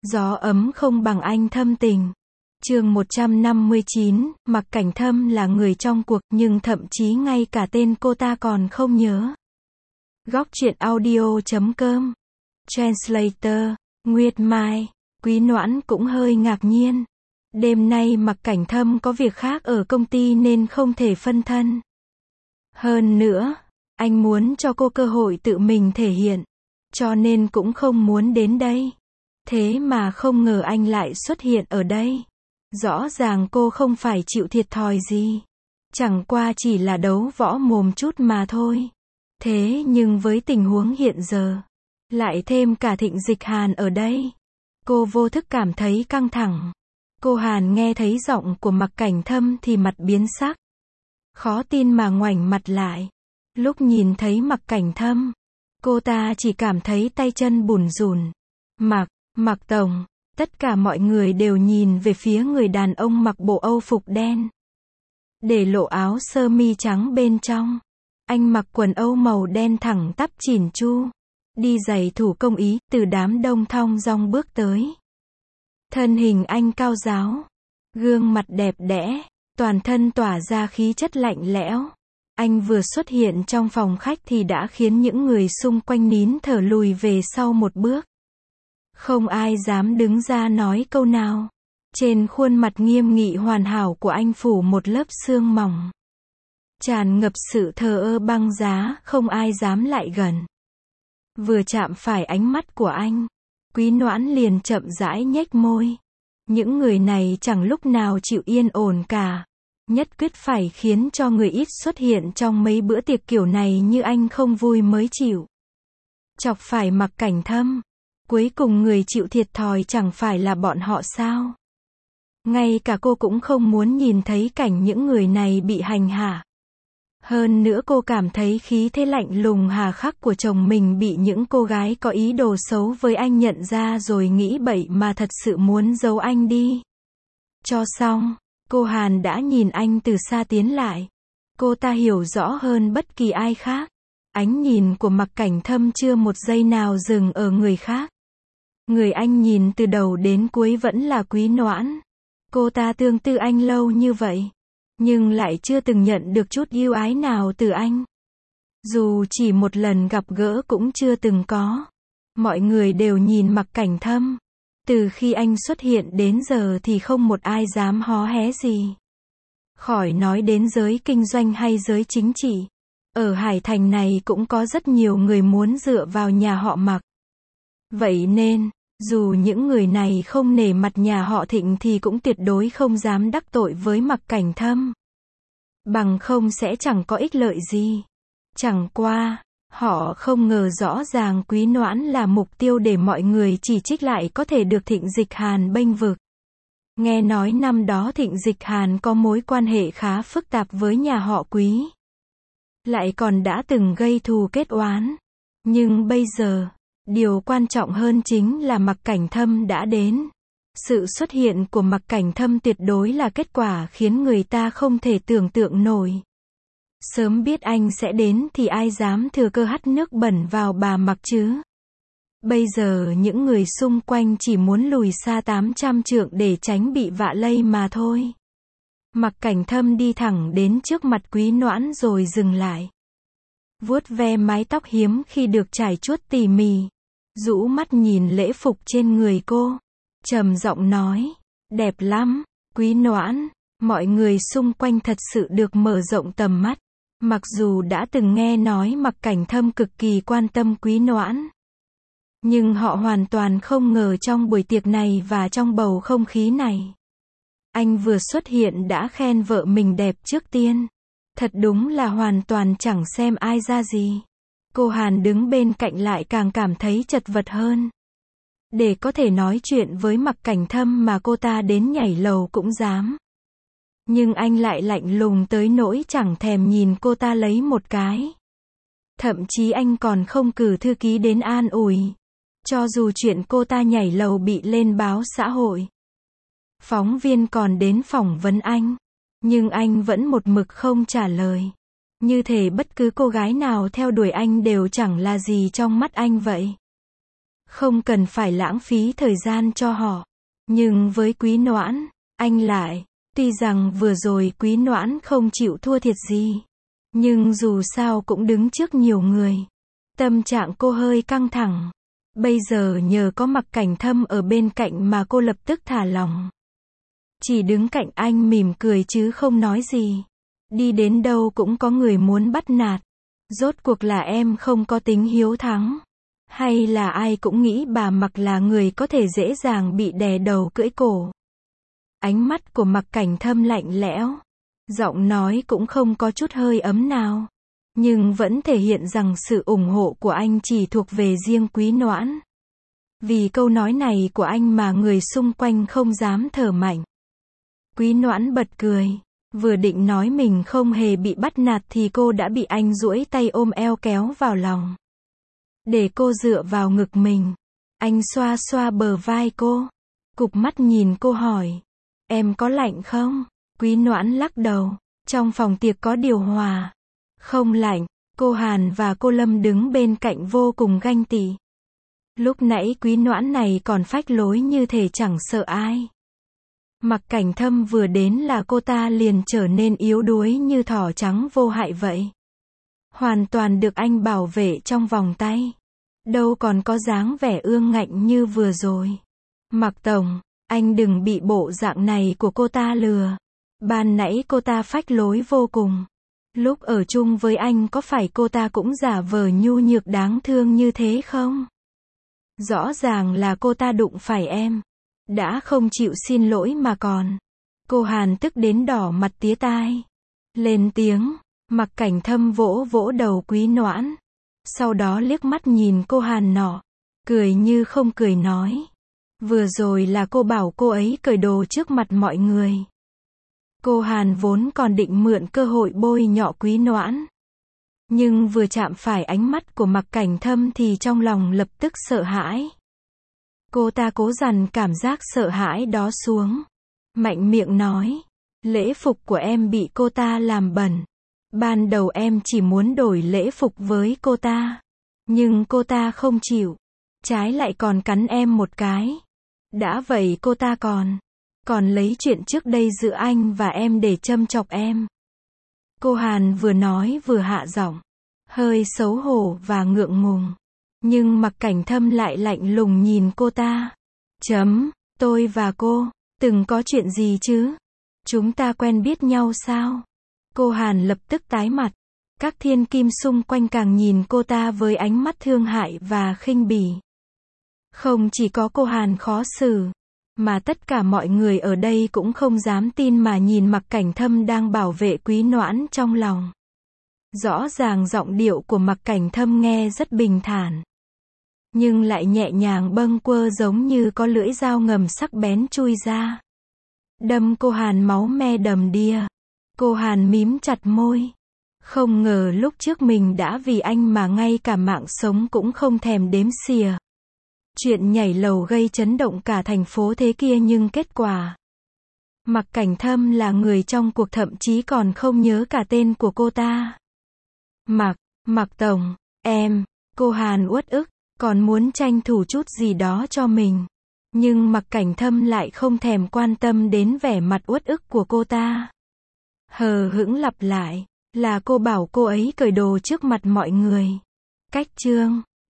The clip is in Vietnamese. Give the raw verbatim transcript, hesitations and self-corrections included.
Gió ấm không bằng anh thâm tình. Chương một trăm năm mươi chín, Mạc Cảnh Thâm là người trong cuộc, nhưng thậm chí ngay cả tên cô ta còn không nhớ. Góc truyện audio chấm com. Translator, Nguyệt Mai. Quý Noãn cũng hơi ngạc nhiên. Đêm nay Mạc Cảnh Thâm có việc khác ở công ty nên không thể phân thân. Hơn nữa, anh muốn cho cô cơ hội tự mình thể hiện, cho nên cũng không muốn đến đây. Thế mà không ngờ anh lại xuất hiện ở đây. Rõ ràng cô không phải chịu thiệt thòi gì. Chẳng qua chỉ là đấu võ mồm chút mà thôi. Thế nhưng với tình huống hiện giờ, lại thêm cả Thịnh Dịch Hàn ở đây, cô vô thức cảm thấy căng thẳng. Cô Hàn nghe thấy giọng của Mạc Cảnh Thâm thì mặt biến sắc. Khó tin mà ngoảnh mặt lại. Lúc nhìn thấy Mạc Cảnh Thâm, cô ta chỉ cảm thấy tay chân bủn rủn. Mạc, Mạc Tổng, tất cả mọi người đều nhìn về phía người đàn ông mặc bộ Âu phục đen, để lộ áo sơ mi trắng bên trong. Anh mặc quần Âu màu đen thẳng tắp chỉn chu, đi giày thủ công ý, từ đám đông thong dong bước tới. Thân hình anh cao ráo, gương mặt đẹp đẽ, toàn thân tỏa ra khí chất lạnh lẽo. Anh vừa xuất hiện trong phòng khách thì đã khiến những người xung quanh nín thở lùi về sau một bước. Không ai dám đứng ra nói câu nào. Trên khuôn mặt nghiêm nghị hoàn hảo của anh phủ một lớp sương mỏng, tràn ngập sự thờ ơ băng giá, không ai dám lại gần. Vừa chạm phải ánh mắt của anh, Quý Noãn liền chậm rãi nhếch môi. Những người này chẳng lúc nào chịu yên ổn cả. Nhất quyết phải khiến cho người ít xuất hiện trong mấy bữa tiệc kiểu này như anh không vui mới chịu. Chọc phải Mạc Cảnh Thâm. Cuối cùng người chịu thiệt thòi chẳng phải là bọn họ sao? Ngay cả cô cũng không muốn nhìn thấy cảnh những người này bị hành hạ. Hơn nữa cô cảm thấy khí thế lạnh lùng hà khắc của chồng mình bị những cô gái có ý đồ xấu với anh nhận ra rồi nghĩ bậy mà thật sự muốn giấu anh đi. Cho xong, cô Hàn đã nhìn anh từ xa tiến lại. Cô ta hiểu rõ hơn bất kỳ ai khác. Ánh nhìn của Mạc Cảnh Thâm chưa một giây nào dừng ở người khác. Người anh nhìn từ đầu đến cuối vẫn là Quý Noãn. Cô ta tương tư anh lâu như vậy, nhưng lại chưa từng nhận được chút yêu ái nào từ anh. Dù chỉ một lần gặp gỡ cũng chưa từng có. Mọi người đều nhìn Mạc Cảnh Thâm. Từ khi anh xuất hiện đến giờ thì không một ai dám hó hé gì. Khỏi nói đến giới kinh doanh hay giới chính trị. Ở Hải Thành này cũng có rất nhiều người muốn dựa vào nhà họ Mạc. Vậy nên, dù những người này không nể mặt nhà họ Thịnh thì cũng tuyệt đối không dám đắc tội với Mạc Cảnh Thâm. Bằng không sẽ chẳng có ích lợi gì. Chẳng qua, họ không ngờ rõ ràng Quý Noãn là mục tiêu để mọi người chỉ trích lại có thể được Thịnh Dịch Hàn bênh vực. Nghe nói năm đó Thịnh Dịch Hàn có mối quan hệ khá phức tạp với nhà họ Quý. Lại còn đã từng gây thù kết oán. Nhưng bây giờ, điều quan trọng hơn chính là Mạc Cảnh Thâm đã đến. Sự xuất hiện của Mạc Cảnh Thâm tuyệt đối là kết quả khiến người ta không thể tưởng tượng nổi. Sớm biết anh sẽ đến thì ai dám thừa cơ hắt nước bẩn vào bà Mạc chứ. Bây giờ những người xung quanh chỉ muốn lùi xa tám trăm trượng để tránh bị vạ lây mà thôi. Mạc Cảnh Thâm đi thẳng đến trước mặt Quý Noãn rồi dừng lại. Vuốt ve mái tóc hiếm khi được trải chuốt tỉ mỉ. Rũ mắt nhìn lễ phục trên người cô. Trầm giọng nói. Đẹp lắm, Quý Noãn. Mọi người xung quanh thật sự được mở rộng tầm mắt. Mặc dù đã từng nghe nói Mạc Cảnh Thâm cực kỳ quan tâm Quý Noãn, nhưng họ hoàn toàn không ngờ trong buổi tiệc này và trong bầu không khí này, anh vừa xuất hiện đã khen vợ mình đẹp trước tiên. Thật đúng là hoàn toàn chẳng xem ai ra gì. Cô Hàn đứng bên cạnh lại càng cảm thấy chật vật hơn. Để có thể nói chuyện với Mạc Cảnh Thâm mà cô ta đến nhảy lầu cũng dám. Nhưng anh lại lạnh lùng tới nỗi chẳng thèm nhìn cô ta lấy một cái. Thậm chí anh còn không cử thư ký đến an ủi. Cho dù chuyện cô ta nhảy lầu bị lên báo xã hội, phóng viên còn đến phỏng vấn anh, nhưng anh vẫn một mực không trả lời. Như thể bất cứ cô gái nào theo đuổi anh đều chẳng là gì trong mắt anh vậy. Không cần phải lãng phí thời gian cho họ. Nhưng với Quý Noãn, anh lại, tuy rằng vừa rồi Quý Noãn không chịu thua thiệt gì. Nhưng dù sao cũng đứng trước nhiều người. Tâm trạng cô hơi căng thẳng. Bây giờ nhờ có Mặc Cảnh Thâm ở bên cạnh mà cô lập tức thả lỏng. Chỉ đứng cạnh anh mỉm cười chứ không nói gì. Đi đến đâu cũng có người muốn bắt nạt. Rốt cuộc là em không có tính hiếu thắng. Hay là ai cũng nghĩ bà Mặc là người có thể dễ dàng bị đè đầu cưỡi cổ. Ánh mắt của Mặc Cảnh Thâm lạnh lẽo. Giọng nói cũng không có chút hơi ấm nào. Nhưng vẫn thể hiện rằng sự ủng hộ của anh chỉ thuộc về riêng Quý Noãn. Vì câu nói này của anh mà người xung quanh không dám thở mạnh. Quý Noãn bật cười. Vừa định nói mình không hề bị bắt nạt thì cô đã bị anh duỗi tay ôm eo kéo vào lòng. Để cô dựa vào ngực mình. Anh xoa xoa bờ vai cô. Cụp mắt nhìn cô hỏi. Em có lạnh không? Quý Noãn lắc đầu. Trong phòng tiệc có điều hòa. Không lạnh. Cô Hàn và cô Lâm đứng bên cạnh vô cùng ganh tị. Lúc nãy Quý Noãn này còn phách lối như thể chẳng sợ ai. Mặc Cảnh Thâm vừa đến là cô ta liền trở nên yếu đuối như thỏ trắng vô hại vậy. Hoàn toàn được anh bảo vệ trong vòng tay. Đâu còn có dáng vẻ ương ngạnh như vừa rồi. Mặc Tổng, anh đừng bị bộ dạng này của cô ta lừa. Ban nãy cô ta phách lối vô cùng. Lúc ở chung với anh có phải cô ta cũng giả vờ nhu nhược đáng thương như thế không? Rõ ràng là cô ta đụng phải em. Đã không chịu xin lỗi mà còn. Cô Hàn tức đến đỏ mặt tía tai. Lên tiếng, Mặc Cảnh Thâm vỗ vỗ đầu Quý Noãn. Sau đó liếc mắt nhìn cô Hàn nọ. Cười như không cười nói. Vừa rồi là cô bảo cô ấy cởi đồ trước mặt mọi người. Cô Hàn vốn còn định mượn cơ hội bôi nhọ Quý Noãn. Nhưng vừa chạm phải ánh mắt của Mặc Cảnh Thâm thì trong lòng lập tức sợ hãi. Cô ta cố dằn cảm giác sợ hãi đó xuống. Mạnh miệng nói. Lễ phục của em bị cô ta làm bẩn. Ban đầu em chỉ muốn đổi lễ phục với cô ta. Nhưng cô ta không chịu. Trái lại còn cắn em một cái. Đã vậy cô ta còn. Còn lấy chuyện trước đây giữa anh và em để châm chọc em. Cô Hàn vừa nói vừa hạ giọng. Hơi xấu hổ và ngượng ngùng. Nhưng Mặc Cảnh Thâm lại lạnh lùng nhìn cô ta. Chấm, tôi và cô, từng có chuyện gì chứ? Chúng ta quen biết nhau sao? Cô Hàn lập tức tái mặt. Các thiên kim xung quanh càng nhìn cô ta với ánh mắt thương hại và khinh bỉ. Không chỉ có cô Hàn khó xử, mà tất cả mọi người ở đây cũng không dám tin mà nhìn Mặc Cảnh Thâm đang bảo vệ Quý Noãn trong lòng. Rõ ràng giọng điệu của Mặc Cảnh Thâm nghe rất bình thản. Nhưng lại nhẹ nhàng bâng quơ giống như có lưỡi dao ngầm sắc bén chui ra. Đâm cô Hàn máu me đầm đìa. Cô Hàn mím chặt môi. Không ngờ lúc trước mình đã vì anh mà ngay cả mạng sống cũng không thèm đếm xỉa. Chuyện nhảy lầu gây chấn động cả thành phố thế kia nhưng kết quả. Mặc Cảnh Thâm là người trong cuộc thậm chí còn không nhớ cả tên của cô ta. Mặc, Mặc Tổng, em, cô Hàn uất ức, còn muốn tranh thủ chút gì đó cho mình. Nhưng Mặc Cảnh Thâm lại không thèm quan tâm đến vẻ mặt uất ức của cô ta. Hờ hững lặp lại, là cô bảo cô ấy cởi đồ trước mặt mọi người. Cách chương